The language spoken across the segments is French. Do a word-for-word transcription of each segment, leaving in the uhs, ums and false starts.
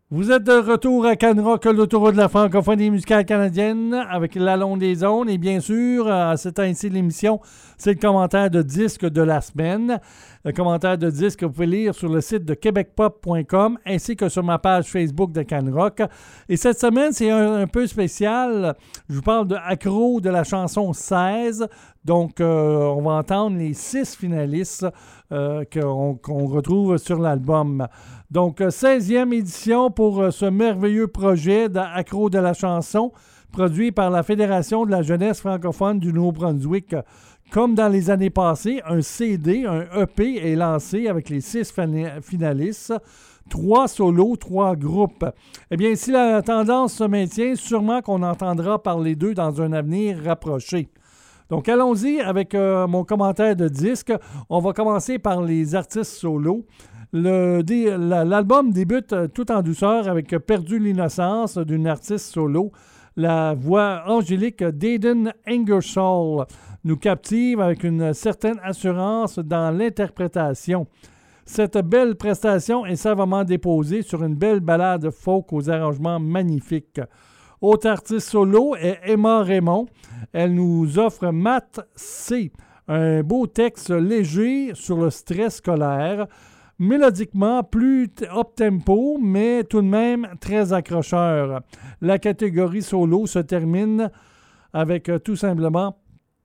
Vous êtes de retour à Canrock, l'autoroute de la francophonie musicale canadienne, avec l'Allon des zones. Et bien sûr, à ce temps-ci de l'émission, c'est le commentaire de disque de la semaine. Le commentaire de disque que vous pouvez lire sur le site de québec pop point com ainsi que sur ma page Facebook de Canrock. Et cette semaine, c'est un, un peu spécial. Je vous parle de Accro de la chanson seize. Donc, euh, on va entendre les six finalistes euh, qu'on, qu'on retrouve sur l'album. Donc, seizième édition pour euh, ce merveilleux projet d'Accro de la chanson, produit par la Fédération de la jeunesse francophone du Nouveau-Brunswick. Comme dans les années passées, un C D, un E P est lancé avec les six finalistes. Trois solos, trois groupes. Eh bien, si la tendance se maintient, sûrement qu'on entendra parler d'eux dans un avenir rapproché. Donc, allons-y avec euh, mon commentaire de disque. On va commencer par les artistes solos. Le, dé, la, l'album débute tout en douceur avec Perdu l'innocence d'une artiste solo. La voix angélique d'Aiden Ingersoll nous captive avec une certaine assurance dans l'interprétation. Cette belle prestation est savamment déposée sur une belle ballade folk aux arrangements magnifiques. Autre artiste solo est Emma Raymond. Elle nous offre Math C, un beau texte léger sur le stress scolaire, mélodiquement plus up-tempo, mais tout de même très accrocheur. La catégorie solo se termine avec euh, tout simplement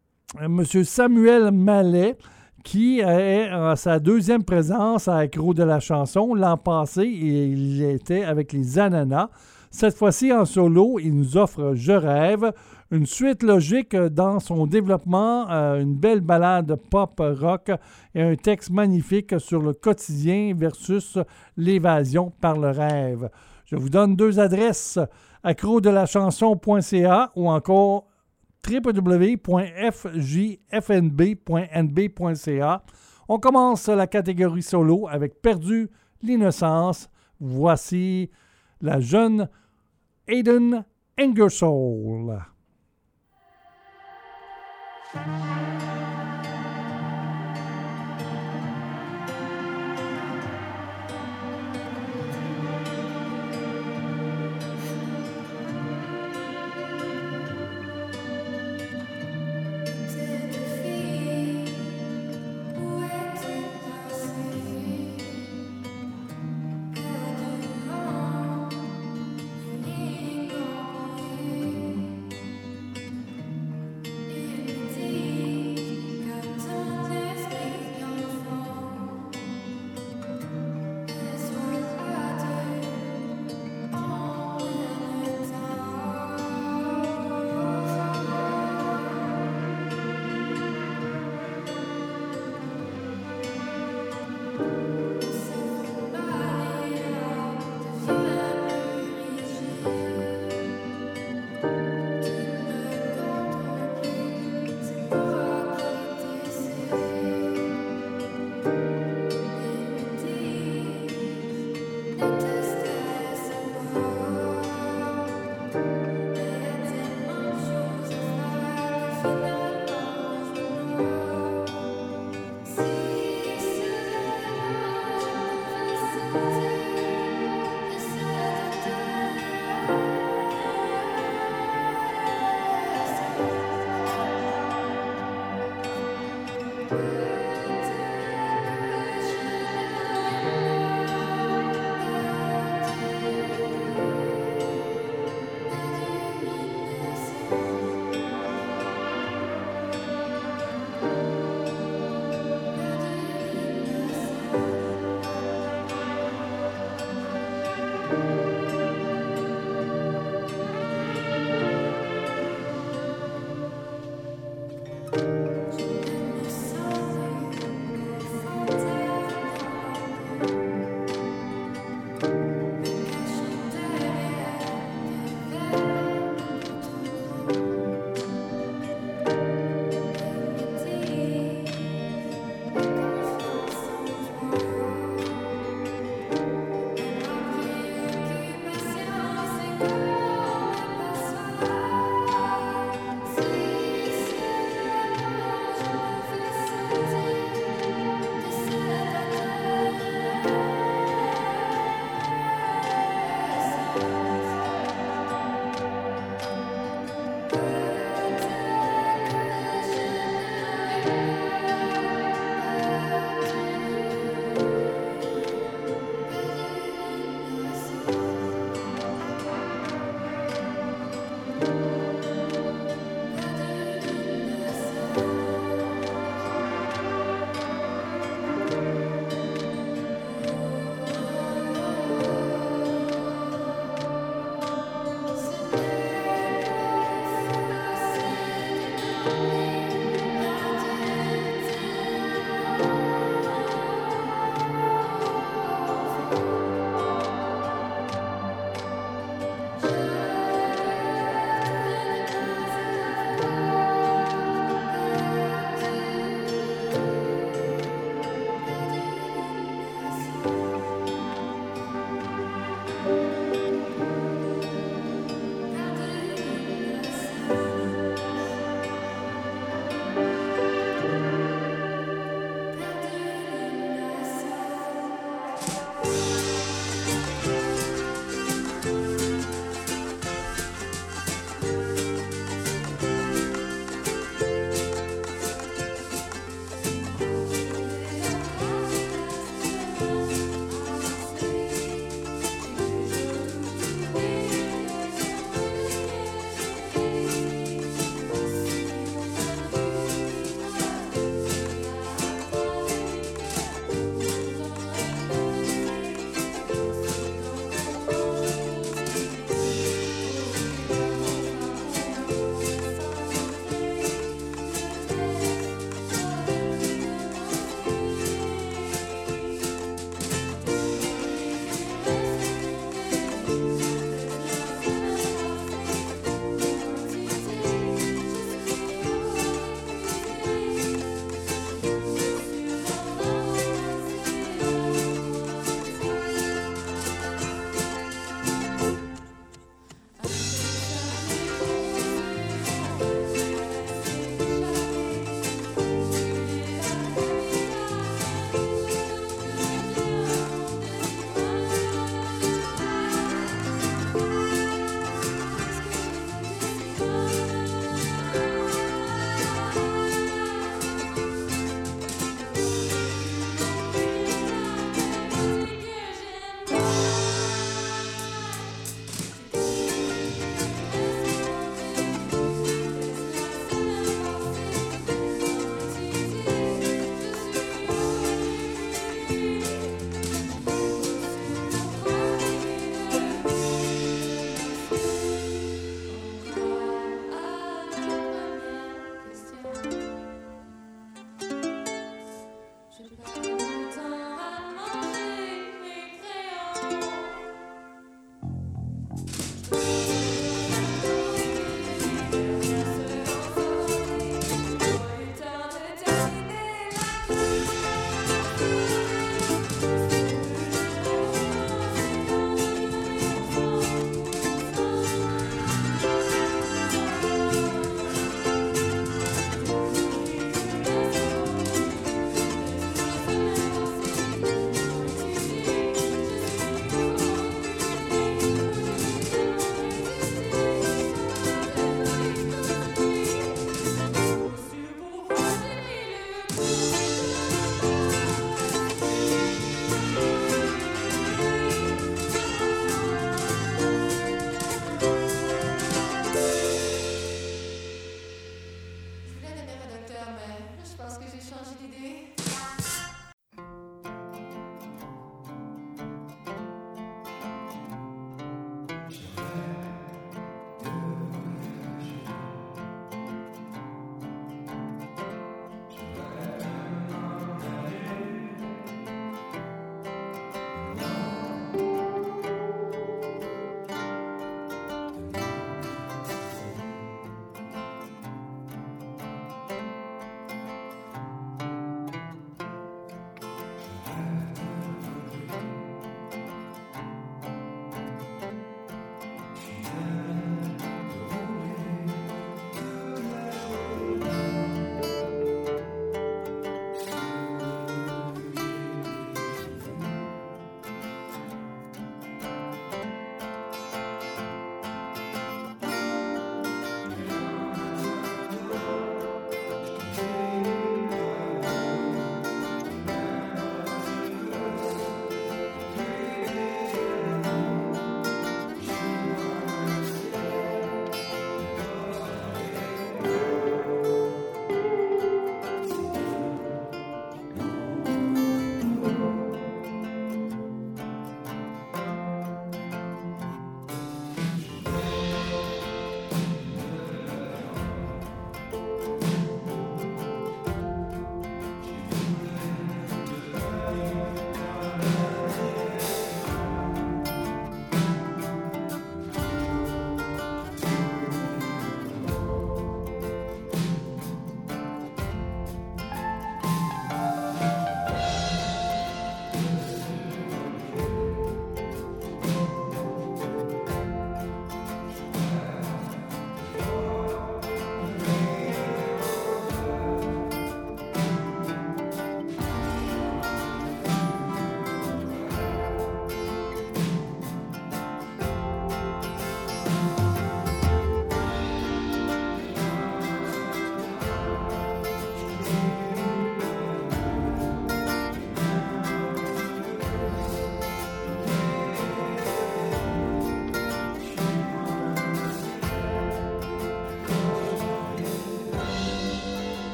M. Samuel Mallet, qui est en sa deuxième présence à Accro de la chanson. L'an passé, il était avec les Ananas. Cette fois-ci, en solo, il nous offre « Je rêve », une suite logique dans son développement, euh, une belle ballade pop-rock et un texte magnifique sur le quotidien versus l'évasion par le rêve. Je vous donne deux adresses, accro de la chanson point c a ou encore w w w point f j f n b point n b point c a. On commence la catégorie solo avec Perdu l'innocence. Voici la jeune Aiden Ingersoll. Thank you.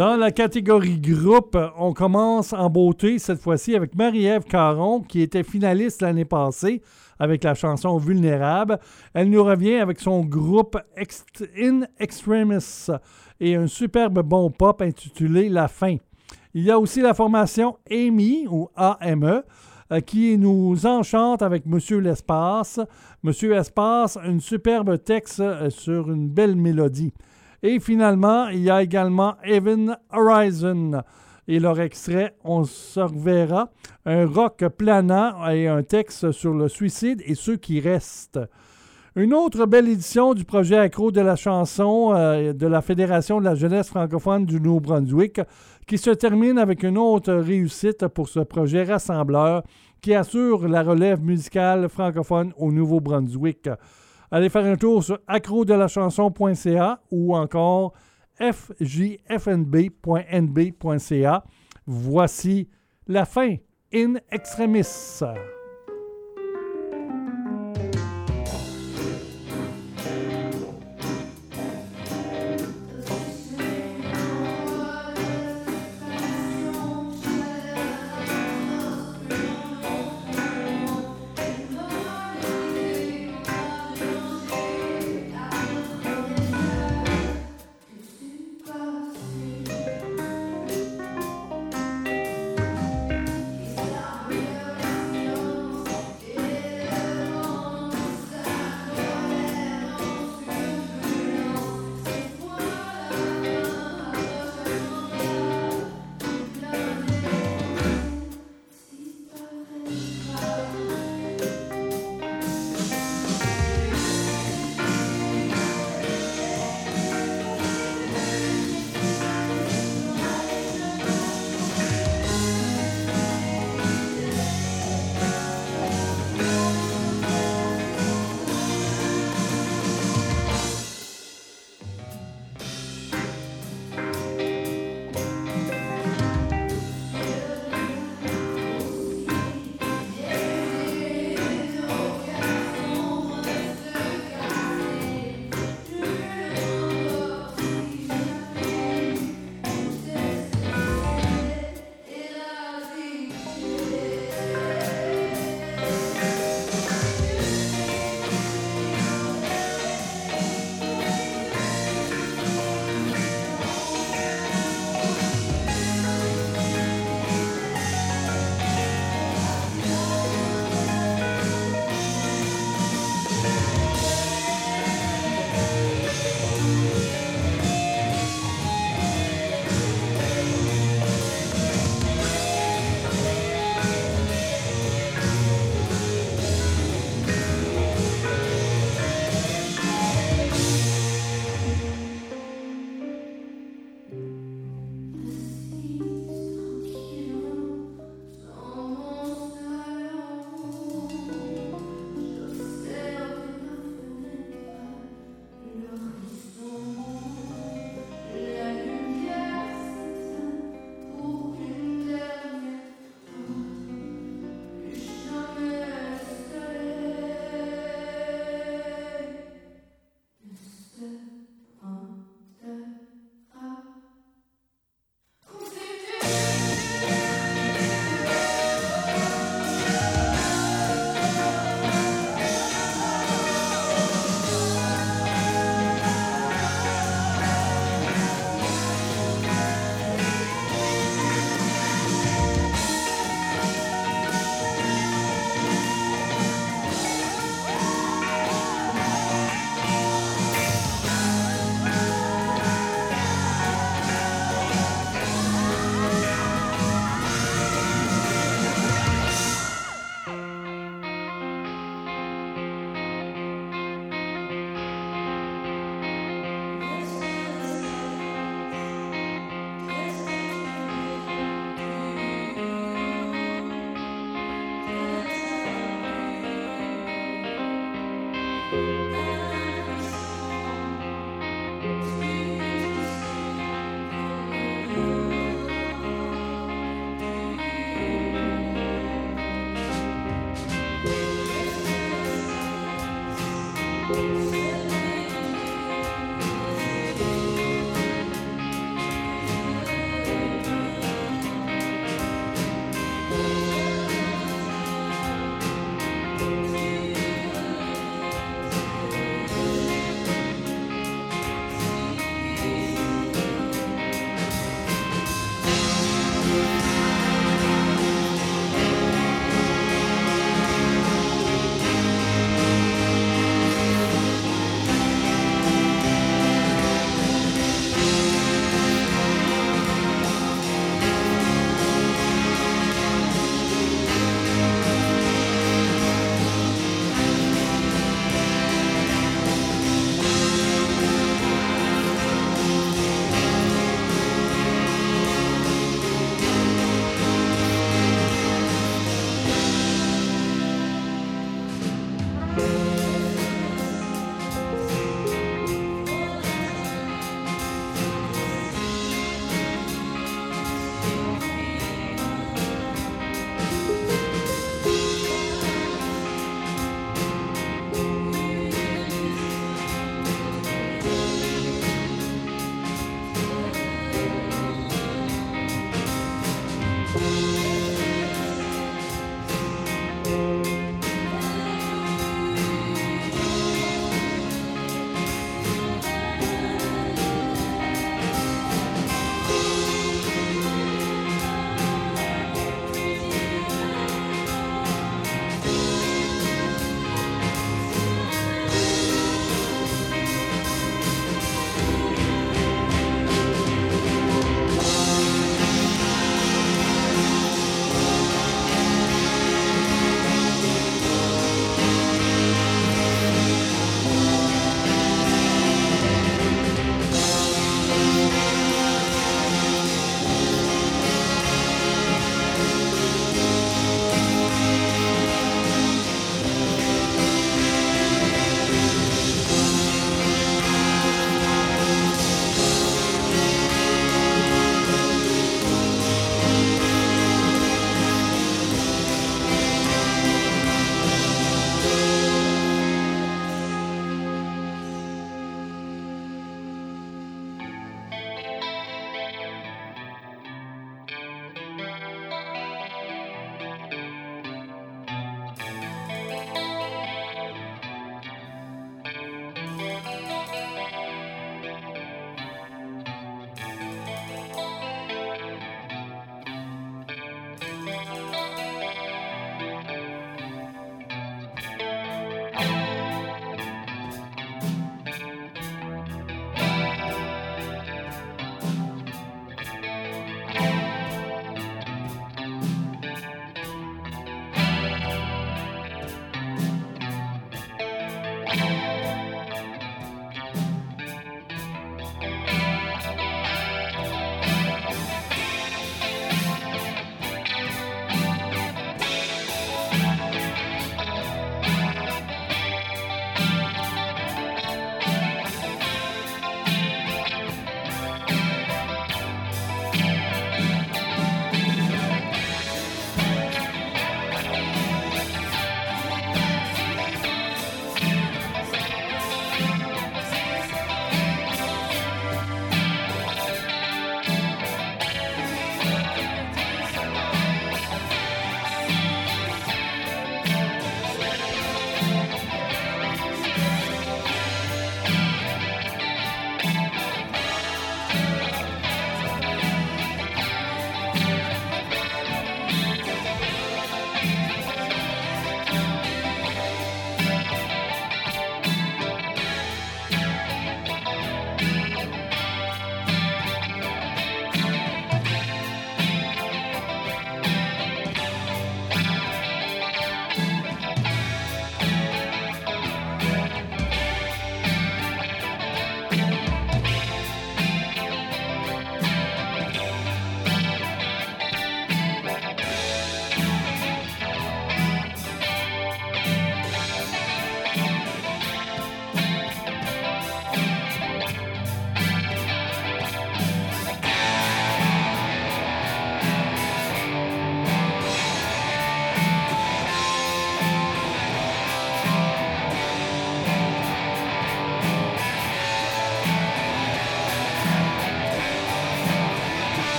Dans la catégorie groupe, on commence en beauté cette fois-ci avec Marie-Ève Caron, qui était finaliste l'année passée avec la chanson Vulnérable. Elle nous revient avec son groupe Ext- In Extremis et un superbe bon pop intitulé La Fin. Il y a aussi la formation Amy ou A M E euh, qui nous enchante avec Monsieur l'Espace. Monsieur Espace, un superbe texte euh, sur une belle mélodie. Et finalement, il y a également Even Horizon et leur extrait « On se reverra », un rock planant et un texte sur le suicide et ceux qui restent. Une autre belle édition du projet accro de la chanson euh, de la Fédération de la jeunesse francophone du Nouveau-Brunswick qui se termine avec une autre réussite pour ce projet rassembleur qui assure la relève musicale francophone au Nouveau-Brunswick. Allez faire un tour sur accro de la chanson point c a ou encore f j f n b point n b point c a. Voici La Fin, In Extremis. Is that real?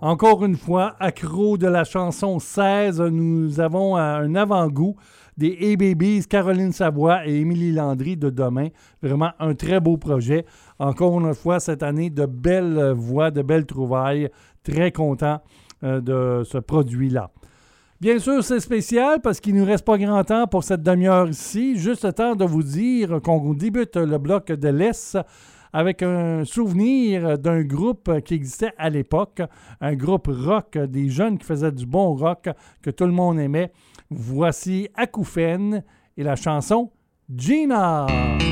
Encore une fois, accro de la chanson seize, nous avons un avant-goût des A-Babies, Caroline Savoie et Émilie Landry de Demain. Vraiment un très beau projet. Encore une fois, cette année, de belles voix, de belles trouvailles. Très content euh, de ce produit-là. Bien sûr, c'est spécial parce qu'il ne nous reste pas grand temps pour cette demi-heure ici. Juste le temps de vous dire qu'on débute le bloc de l'Est avec un souvenir d'un groupe qui existait à l'époque, un groupe rock, des jeunes qui faisaient du bon rock que tout le monde aimait. Voici Acouphènes et la chanson Gina.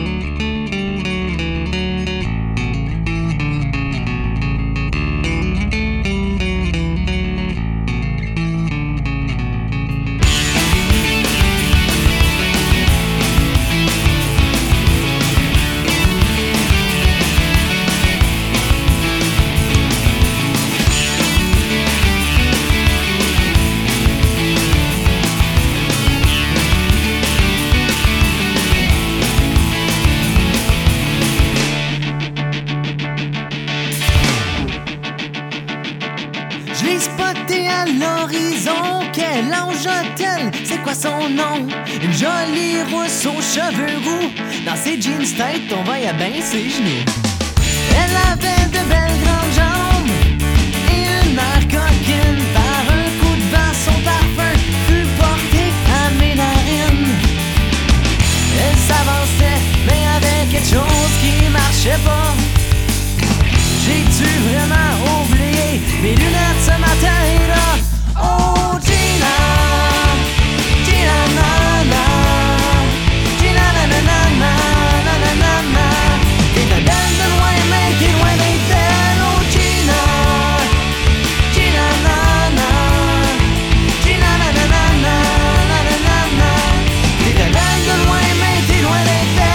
C'est quoi son nom? Une jolie rousse aux cheveux roux. Dans ses jeans tight, on va y à ben ses genoux. Elle avait de belles grandes jambes et une air coquine. Par un coup de vent, son parfum fut porté à mes narines. Elle s'avançait, mais avec quelque chose qui marchait pas. J'ai-tu vraiment oublié mes lunettes ce matin-là? Oh, Gina! Gina, na, na. Gina, na, na, na, na, na, na, na, na. T'es belle de loin, mais t'es loin d'être belle. Oh, Gina! Gina, na, na. Gina, na, na, na, na, na, na, na, na. T'es belle de loin, mais t'es loin d'être belle.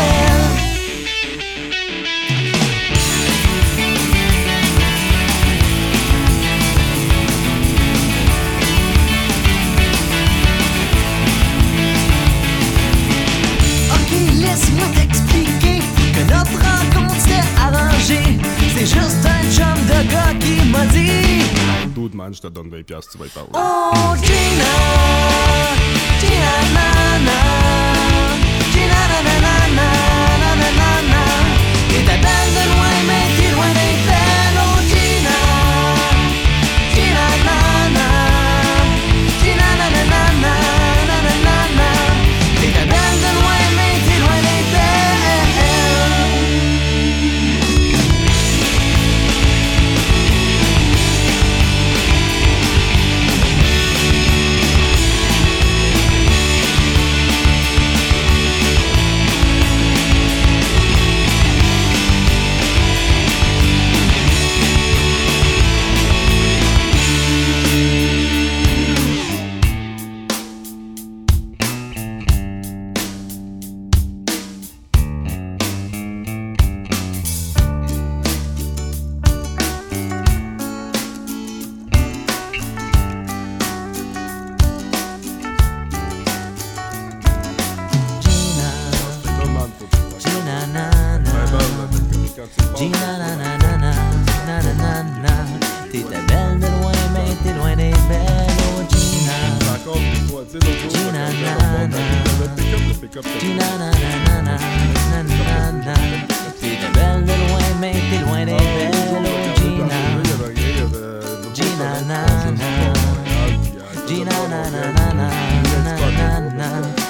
Laisse-moi t'expliquer que notre rencontre s'était arrangée. C'est juste un chum de gars qui m'a dit: Dude man, je te donne vingt piastres, tu vas y parler. Oh Gina, Gina na na, Gina na na na na na na na na. T'es belle de loin mais t'es loin d'être belle. Oh Gina, Gina na na, Gina na na na na na na na na. T'es belle de loin mais t'es loin d'être belle. Gina na na na na na na na na. T'étais belle de loin mais t'es loin d'être belle. Oh Gina, Gina na na, Gina na na na na na na na. T'étais belle de loin mais t'es loin d'être belle. Oh Gina, Gina na na, Gina na na na na na na na.